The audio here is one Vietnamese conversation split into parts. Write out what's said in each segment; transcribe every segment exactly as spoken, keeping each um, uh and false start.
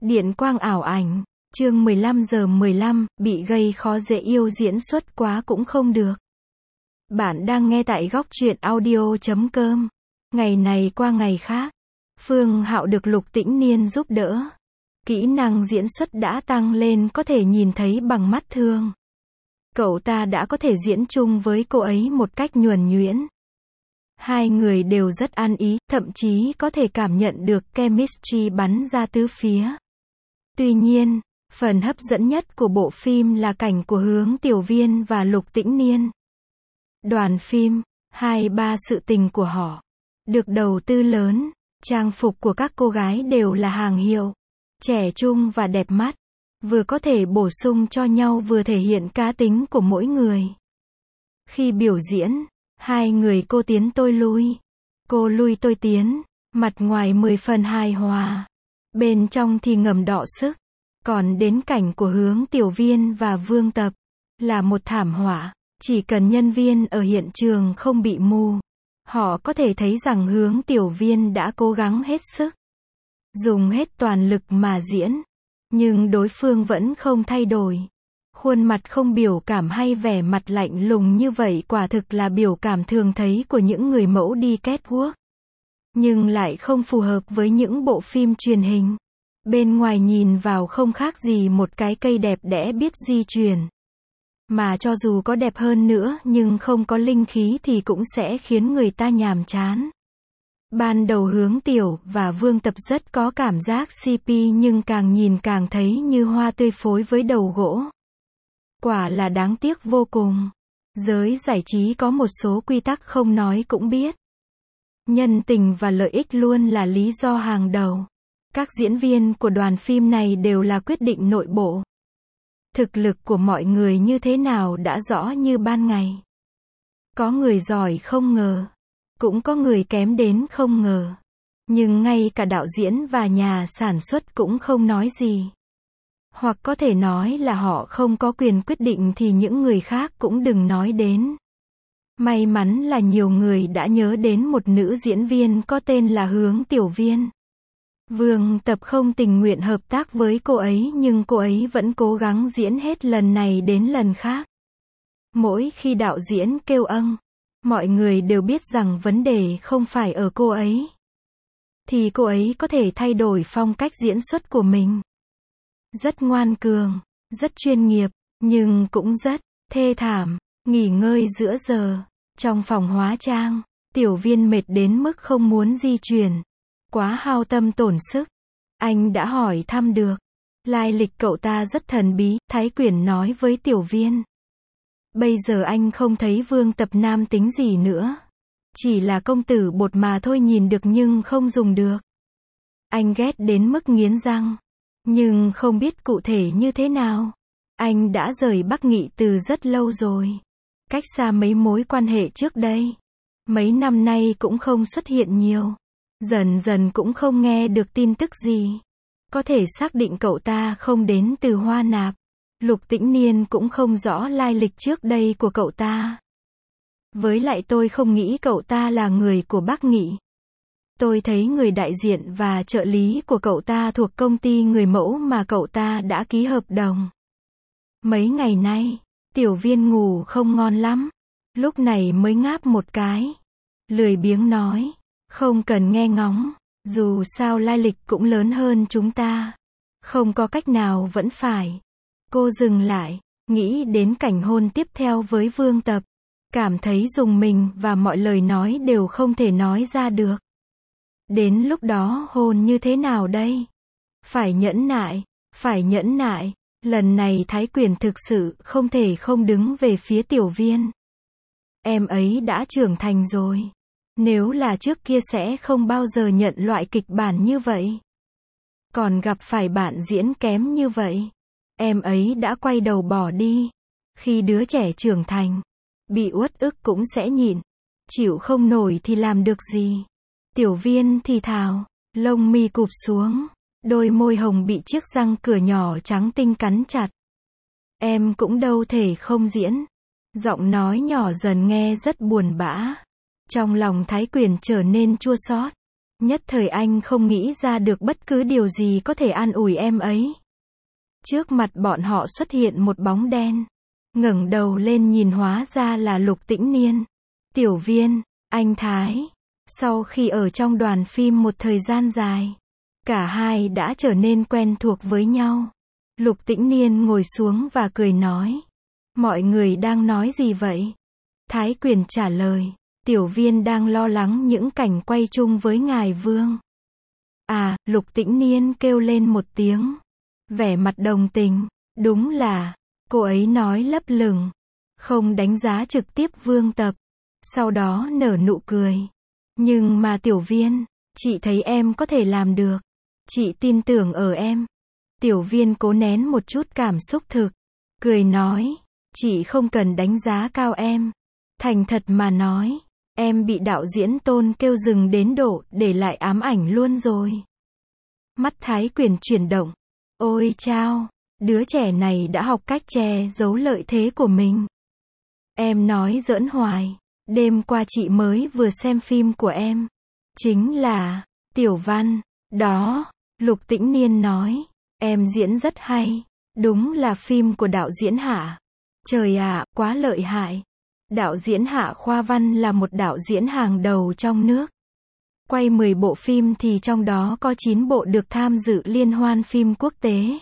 Điện quang ảo ảnh, chương mười lăm giờ mười lăm, bị gây khó dễ yêu diễn xuất quá cũng không được. Bạn đang nghe tại góc truyện audio chấm com. Ngày này qua ngày khác, Phương Hạo được Lục Tĩnh Niên giúp đỡ. Kỹ năng diễn xuất đã tăng lên có thể nhìn thấy bằng mắt thường. Cậu ta đã có thể diễn chung với cô ấy một cách nhuần nhuyễn. Hai người đều rất ăn ý, thậm chí có thể cảm nhận được chemistry bắn ra tứ phía. Tuy nhiên, phần hấp dẫn nhất của bộ phim là cảnh của Hướng Tiểu Viên và Lục Tĩnh Niên. Đoàn phim, hai ba sự tình của họ, được đầu tư lớn, trang phục của các cô gái đều là hàng hiệu, trẻ trung và đẹp mắt, vừa có thể bổ sung cho nhau vừa thể hiện cá tính của mỗi người. Khi biểu diễn, hai người cô tiến tôi lui, cô lui tôi tiến, mặt ngoài mười phần hài hòa, bên trong thì ngầm đọ sức. Còn đến cảnh của Hướng Tiểu Viên và Vương Tập, là một thảm họa, chỉ cần nhân viên ở hiện trường không bị mù, họ có thể thấy rằng Hướng Tiểu Viên đã cố gắng hết sức, dùng hết toàn lực mà diễn, nhưng đối phương vẫn không thay đổi. Khuôn mặt không biểu cảm hay vẻ mặt lạnh lùng như vậy quả thực là biểu cảm thường thấy của những người mẫu đi catwalk, nhưng lại không phù hợp với những bộ phim truyền hình. Bên ngoài nhìn vào không khác gì một cái cây đẹp đẽ biết di chuyển. Mà cho dù có đẹp hơn nữa nhưng không có linh khí thì cũng sẽ khiến người ta nhàm chán. Ban đầu Hướng Tiểu và Vương Tập rất có cảm giác xê pê nhưng càng nhìn càng thấy như hoa tươi phối với đầu gỗ. Quả là đáng tiếc vô cùng. Giới giải trí có một số quy tắc không nói cũng biết. Nhân tình và lợi ích luôn là lý do hàng đầu. Các diễn viên của đoàn phim này đều là quyết định nội bộ. Thực lực của mọi người như thế nào đã rõ như ban ngày. Có người giỏi không ngờ, cũng có người kém đến không ngờ. Nhưng ngay cả đạo diễn và nhà sản xuất cũng không nói gì. Hoặc có thể nói là họ không có quyền quyết định thì những người khác cũng đừng nói đến. May mắn là nhiều người đã nhớ đến một nữ diễn viên có tên là Hướng Tiểu Viên. Vương Tập không tình nguyện hợp tác với cô ấy nhưng cô ấy vẫn cố gắng diễn hết lần này đến lần khác. Mỗi khi đạo diễn kêu âng, mọi người đều biết rằng vấn đề không phải ở cô ấy. Thì cô ấy có thể thay đổi phong cách diễn xuất của mình. Rất ngoan cường, rất chuyên nghiệp, nhưng cũng rất thê thảm. Nghỉ ngơi giữa giờ, trong phòng hóa trang, Tiểu Viên mệt đến mức không muốn di chuyển. Quá hao tâm tổn sức. Anh đã hỏi thăm được. Lai lịch cậu ta rất thần bí, Thái Quyển nói với Tiểu Viên. Bây giờ anh không thấy Vương Tập nam tính gì nữa. Chỉ là công tử bột mà thôi, nhìn được nhưng không dùng được. Anh ghét đến mức nghiến răng. Nhưng không biết cụ thể như thế nào. Anh đã rời Bắc Nghị từ rất lâu rồi. Cách xa mấy mối quan hệ trước đây. Mấy năm nay cũng không xuất hiện nhiều. Dần dần cũng không nghe được tin tức gì. Có thể xác định cậu ta không đến từ Hoa Nạp. Lục Tĩnh Niên cũng không rõ lai lịch trước đây của cậu ta. Với lại tôi không nghĩ cậu ta là người của Bắc Nghị. Tôi thấy người đại diện và trợ lý của cậu ta thuộc công ty người mẫu mà cậu ta đã ký hợp đồng. Mấy ngày nay, Tiểu Viên ngủ không ngon lắm. Lúc này mới ngáp một cái. Lười biếng nói. Không cần nghe ngóng, dù sao lai lịch cũng lớn hơn chúng ta. Không có cách nào vẫn phải. Cô dừng lại, nghĩ đến cảnh hôn tiếp theo với Vương Tập. Cảm thấy rùng mình và mọi lời nói đều không thể nói ra được. Đến lúc đó hôn như thế nào đây? Phải nhẫn nại, phải nhẫn nại. Lần này Thái Quyển thực sự không thể không đứng về phía Tiểu Viên. Em ấy đã trưởng thành rồi. Nếu là trước kia sẽ không bao giờ nhận loại kịch bản như vậy. Còn gặp phải bạn diễn kém như vậy. Em ấy đã quay đầu bỏ đi. Khi đứa trẻ trưởng thành, bị uất ức cũng sẽ nhịn. Chịu không nổi thì làm được gì. Tiểu Viên thì thào, lông mi cụp xuống. Đôi môi hồng bị chiếc răng cửa nhỏ trắng tinh cắn chặt. Em cũng đâu thể không diễn. Giọng nói nhỏ dần nghe rất buồn bã. Trong lòng Thái Quyển trở nên chua xót. Nhất thời anh không nghĩ ra được bất cứ điều gì có thể an ủi em ấy. Trước mặt bọn họ xuất hiện một bóng đen. Ngẩng đầu lên nhìn hóa ra là Lục Tĩnh Niên. Tiểu Viên, anh Thái. Sau khi ở trong đoàn phim một thời gian dài, cả hai đã trở nên quen thuộc với nhau. Lục Tĩnh Niên ngồi xuống và cười nói. Mọi người đang nói gì vậy? Thái Quyền trả lời. Tiểu Viên đang lo lắng những cảnh quay chung với ngài Vương. À, Lục Tĩnh Niên kêu lên một tiếng. Vẻ mặt đồng tình. Đúng là, cô ấy nói lấp lửng. Không đánh giá trực tiếp Vương Tập. Sau đó nở nụ cười. Nhưng mà Tiểu Viên, chị thấy em có thể làm được. Chị tin tưởng ở em. Tiểu Viên cố nén một chút cảm xúc thực. Cười nói, chị không cần đánh giá cao em. Thành thật mà nói, em bị đạo diễn Tôn kêu dừng đến độ để lại ám ảnh luôn rồi. Mắt Thái Quyền chuyển động. Ôi chao, đứa trẻ này đã học cách che giấu lợi thế của mình. Em nói giỡn hoài. Đêm qua chị mới vừa xem phim của em. Chính là, Tiểu Văn. Đó, Lục Tĩnh Niên nói. Em diễn rất hay. Đúng là phim của đạo diễn Hạ. Trời ạ, quá lợi hại. Đạo diễn Hạ Khoa Văn là một đạo diễn hàng đầu trong nước. Quay mười bộ phim thì trong đó có chín bộ được tham dự liên hoan phim quốc tế.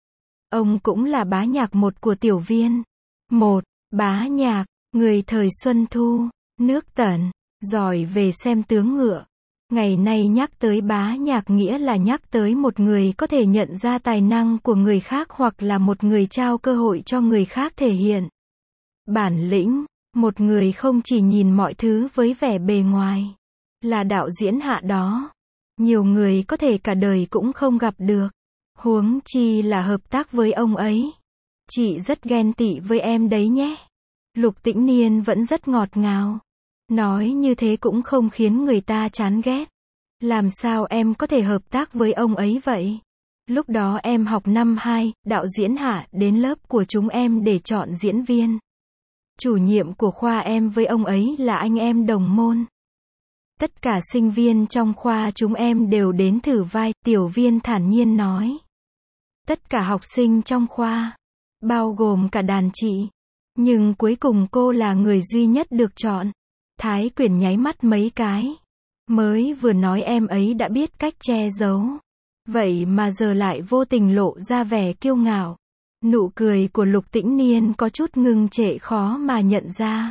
Ông cũng là bá nhạc một của Tiểu Viên. Một, bá nhạc, người thời Xuân Thu, nước Tần, giỏi về xem tướng ngựa. Ngày nay nhắc tới bá nhạc nghĩa là nhắc tới một người có thể nhận ra tài năng của người khác hoặc là một người trao cơ hội cho người khác thể hiện bản lĩnh. Một người không chỉ nhìn mọi thứ với vẻ bề ngoài. Là đạo diễn Hạ đó. Nhiều người có thể cả đời cũng không gặp được. Huống chi là hợp tác với ông ấy. Chị rất ghen tị với em đấy nhé. Lục Tĩnh Niên vẫn rất ngọt ngào. Nói như thế cũng không khiến người ta chán ghét. Làm sao em có thể hợp tác với ông ấy vậy? Lúc đó em học năm hai, đạo diễn Hạ đến lớp của chúng em để chọn diễn viên. Chủ nhiệm của khoa em với ông ấy là anh em đồng môn. Tất cả sinh viên trong khoa chúng em đều đến thử vai, Tiểu Viên thản nhiên nói. Tất cả học sinh trong khoa, bao gồm cả đàn chị. Nhưng cuối cùng cô là người duy nhất được chọn. Thái Quyền nháy mắt mấy cái. Mới vừa nói em ấy đã biết cách che giấu. Vậy mà giờ lại vô tình lộ ra vẻ kiêu ngạo. Nụ cười của Lục Tĩnh Niên có chút ngưng trệ khó mà nhận ra.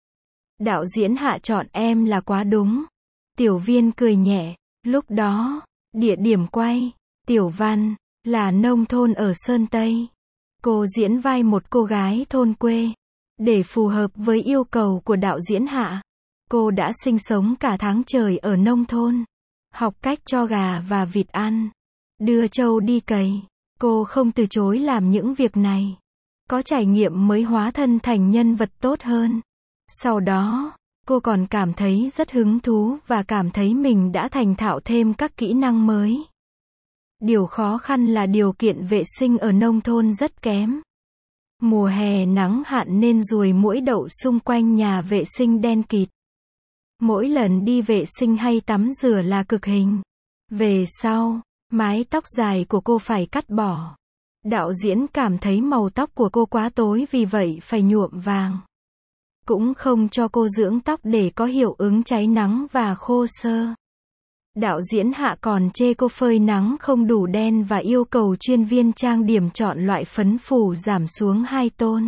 Đạo diễn Hạ chọn em là quá đúng. Tiểu Viên cười nhẹ. Lúc đó, địa điểm quay, Tiểu Văn, là nông thôn ở Sơn Tây. Cô diễn vai một cô gái thôn quê. Để phù hợp với yêu cầu của đạo diễn Hạ, cô đã sinh sống cả tháng trời ở nông thôn. Học cách cho gà và vịt ăn. Đưa trâu đi cày. Cô không từ chối làm những việc này. Có trải nghiệm mới hóa thân thành nhân vật tốt hơn. Sau đó, cô còn cảm thấy rất hứng thú và cảm thấy mình đã thành thạo thêm các kỹ năng mới. Điều khó khăn là điều kiện vệ sinh ở nông thôn rất kém. Mùa hè nắng hạn nên ruồi muỗi đậu xung quanh nhà vệ sinh đen kịt. Mỗi lần đi vệ sinh hay tắm rửa là cực hình. Về sau, mái tóc dài của cô phải cắt bỏ. Đạo diễn cảm thấy màu tóc của cô quá tối vì vậy phải nhuộm vàng. Cũng không cho cô dưỡng tóc để có hiệu ứng cháy nắng và khô xơ. Đạo diễn Hạ còn chê cô phơi nắng không đủ đen và yêu cầu chuyên viên trang điểm chọn loại phấn phủ giảm xuống hai tôn.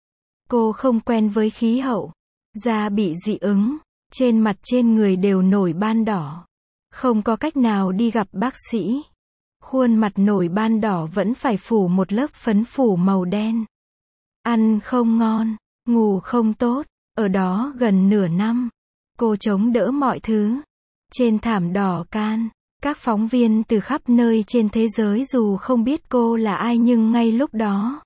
Cô không quen với khí hậu. Da bị dị ứng. Trên mặt trên người đều nổi ban đỏ. Không có cách nào đi gặp bác sĩ. Khuôn mặt nổi ban đỏ vẫn phải phủ một lớp phấn phủ màu đen. Ăn không ngon, ngủ không tốt. Ở đó gần nửa năm, cô chống đỡ mọi thứ. Trên thảm đỏ can, các phóng viên từ khắp nơi trên thế giới dù không biết cô là ai nhưng ngay lúc đó,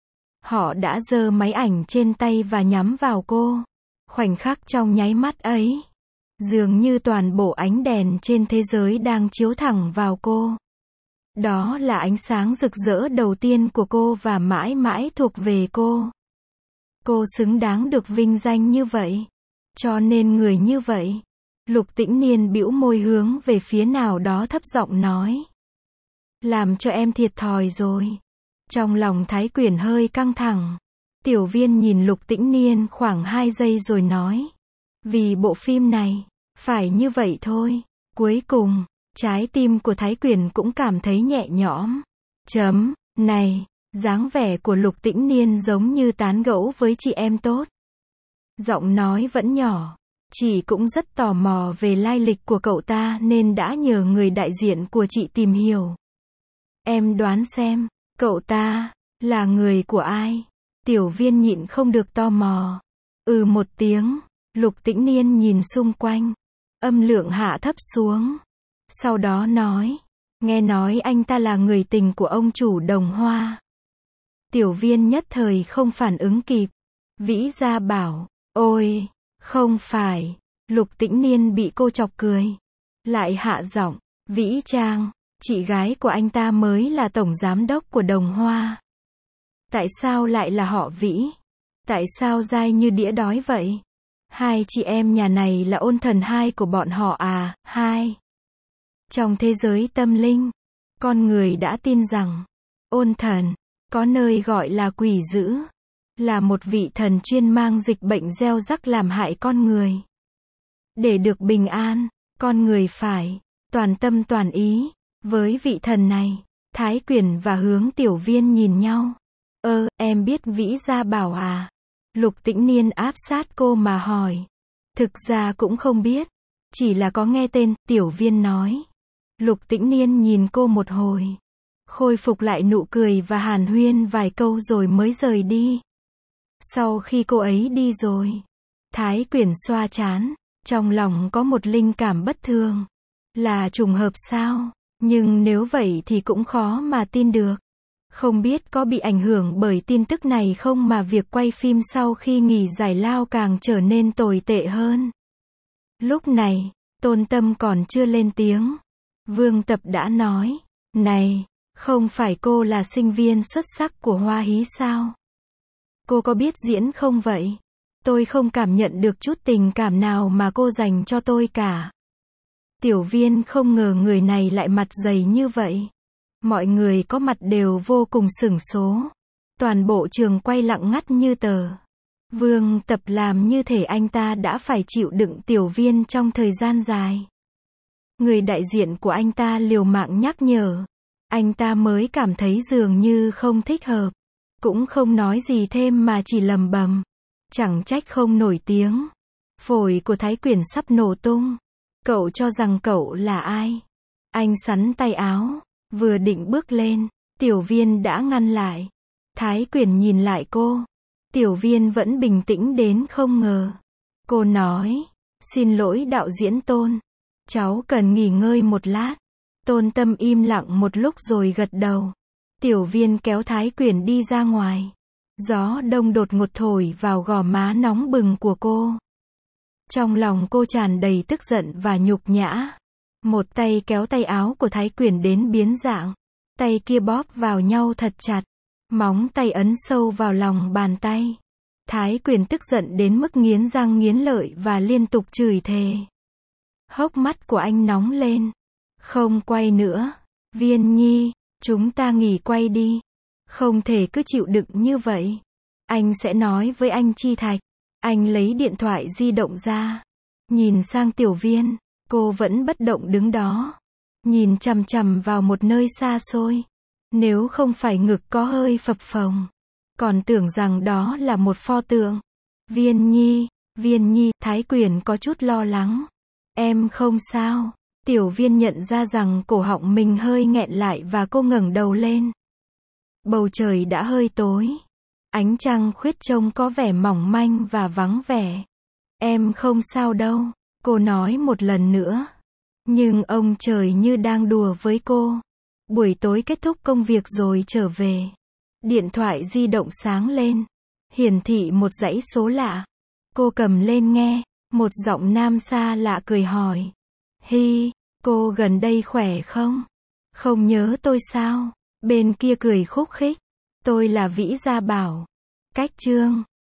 họ đã giơ máy ảnh trên tay và nhắm vào cô. Khoảnh khắc trong nháy mắt ấy, dường như toàn bộ ánh đèn trên thế giới đang chiếu thẳng vào cô. Đó là ánh sáng rực rỡ đầu tiên của cô và mãi mãi thuộc về cô. Cô xứng đáng được vinh danh như vậy. Cho nên người như vậy, Lục Tĩnh Niên bĩu môi hướng về phía nào đó thấp giọng nói. Làm cho em thiệt thòi rồi. Trong lòng Thái Quyển hơi căng thẳng. Tiểu Viên nhìn Lục Tĩnh Niên khoảng hai giây rồi nói. Vì bộ phim này, phải như vậy thôi. Cuối cùng, trái tim của Thái Quyển cũng cảm thấy nhẹ nhõm. Chấm, này, dáng vẻ của Lục Tĩnh Niên giống như tán gẫu với chị em tốt. Giọng nói vẫn nhỏ. Chị cũng rất tò mò về lai lịch của cậu ta nên đã nhờ người đại diện của chị tìm hiểu. Em đoán xem, cậu ta là người của ai? Tiểu Viên nhịn không được tò mò. Ừ một tiếng, Lục Tĩnh Niên nhìn xung quanh, âm lượng hạ thấp xuống. Sau đó nói, nghe nói anh ta là người tình của ông chủ Đồng Hoa. Tiểu Viên nhất thời không phản ứng kịp. Vĩ Gia bảo, ôi, không phải. Lục Tĩnh Niên bị cô chọc cười. Lại hạ giọng, Vĩ Trang, chị gái của anh ta mới là tổng giám đốc của Đồng Hoa. Tại sao lại là họ Vĩ? Tại sao dai như đĩa đói vậy? Hai chị em nhà này là ôn thần hai của bọn họ à? Hai. Trong thế giới tâm linh, con người đã tin rằng, ôn thần, có nơi gọi là quỷ dữ, là một vị thần chuyên mang dịch bệnh gieo rắc làm hại con người. Để được bình an, con người phải toàn tâm toàn ý với vị thần này. Thái Quyển và Hướng Tiểu Viên nhìn nhau. Ơ, em biết Vĩ Gia Bảo à? Lục Tĩnh Niên áp sát cô mà hỏi. Thực ra cũng không biết, chỉ là có nghe tên, Tiểu Viên nói. Lục Tĩnh Niên nhìn cô một hồi, khôi phục lại nụ cười và hàn huyên vài câu rồi mới rời đi. Sau khi cô ấy đi rồi, Thái Quyển xoa trán, trong lòng có một linh cảm bất thường. Là trùng hợp sao? Nhưng nếu vậy thì cũng khó mà tin được. Không biết có bị ảnh hưởng bởi tin tức này không mà việc quay phim sau khi nghỉ giải lao càng trở nên tồi tệ hơn. Lúc này, Tôn Tâm còn chưa lên tiếng. Vương Tập đã nói, này, không phải cô là sinh viên xuất sắc của Hoa Hí sao? Cô có biết diễn không vậy? Tôi không cảm nhận được chút tình cảm nào mà cô dành cho tôi cả. Tiểu Viên không ngờ người này lại mặt dày như vậy. Mọi người có mặt đều vô cùng sửng số. Toàn bộ trường quay lặng ngắt như tờ. Vương Tập làm như thể anh ta đã phải chịu đựng Tiểu Viên trong thời gian dài. Người đại diện của anh ta liều mạng nhắc nhở. Anh ta mới cảm thấy dường như không thích hợp. Cũng không nói gì thêm mà chỉ lầm bầm. Chẳng trách không nổi tiếng. Phổi của Thái Quyển sắp nổ tung. Cậu cho rằng cậu là ai? Anh xắn tay áo, vừa định bước lên, Tiểu Viên đã ngăn lại. Thái Quyển nhìn lại cô. Tiểu Viên vẫn bình tĩnh đến không ngờ. Cô nói, xin lỗi đạo diễn Tôn. Cháu cần nghỉ ngơi một lát. Tôn Tâm im lặng một lúc rồi gật đầu. Tiểu Viên kéo Thái Quyển đi ra ngoài. Gió đông đột ngột thổi vào gò má nóng bừng của cô. Trong lòng cô tràn đầy tức giận và nhục nhã. Một tay kéo tay áo của Thái Quyển đến biến dạng. Tay kia bóp vào nhau thật chặt. Móng tay ấn sâu vào lòng bàn tay. Thái Quyển tức giận đến mức nghiến răng nghiến lợi và liên tục chửi thề. Hốc mắt của anh nóng lên. Không quay nữa. Viên Nhi, chúng ta nghỉ quay đi. Không thể cứ chịu đựng như vậy. Anh sẽ nói với anh Chi Thạch. Anh lấy điện thoại di động ra. Nhìn sang Tiểu Viên. Cô vẫn bất động đứng đó. Nhìn chằm chằm vào một nơi xa xôi. Nếu không phải ngực có hơi phập phồng. Còn tưởng rằng đó là một pho tượng. Viên Nhi, Viên Nhi, Thái Quyển có chút lo lắng. Em không sao. Tiểu Viên nhận ra rằng cổ họng mình hơi nghẹn lại và cô ngẩng đầu lên. Bầu trời đã hơi tối. Ánh trăng khuyết trông có vẻ mỏng manh và vắng vẻ. Em không sao đâu, cô nói một lần nữa. Nhưng ông trời như đang đùa với cô. Buổi tối kết thúc công việc rồi trở về. Điện thoại di động sáng lên. Hiển thị một dãy số lạ. Cô cầm lên nghe. Một giọng nam xa lạ cười hỏi. Hi, cô gần đây khỏe không? Không nhớ tôi sao? Bên kia cười khúc khích. Tôi là Vĩ Gia Bảo. Cách chương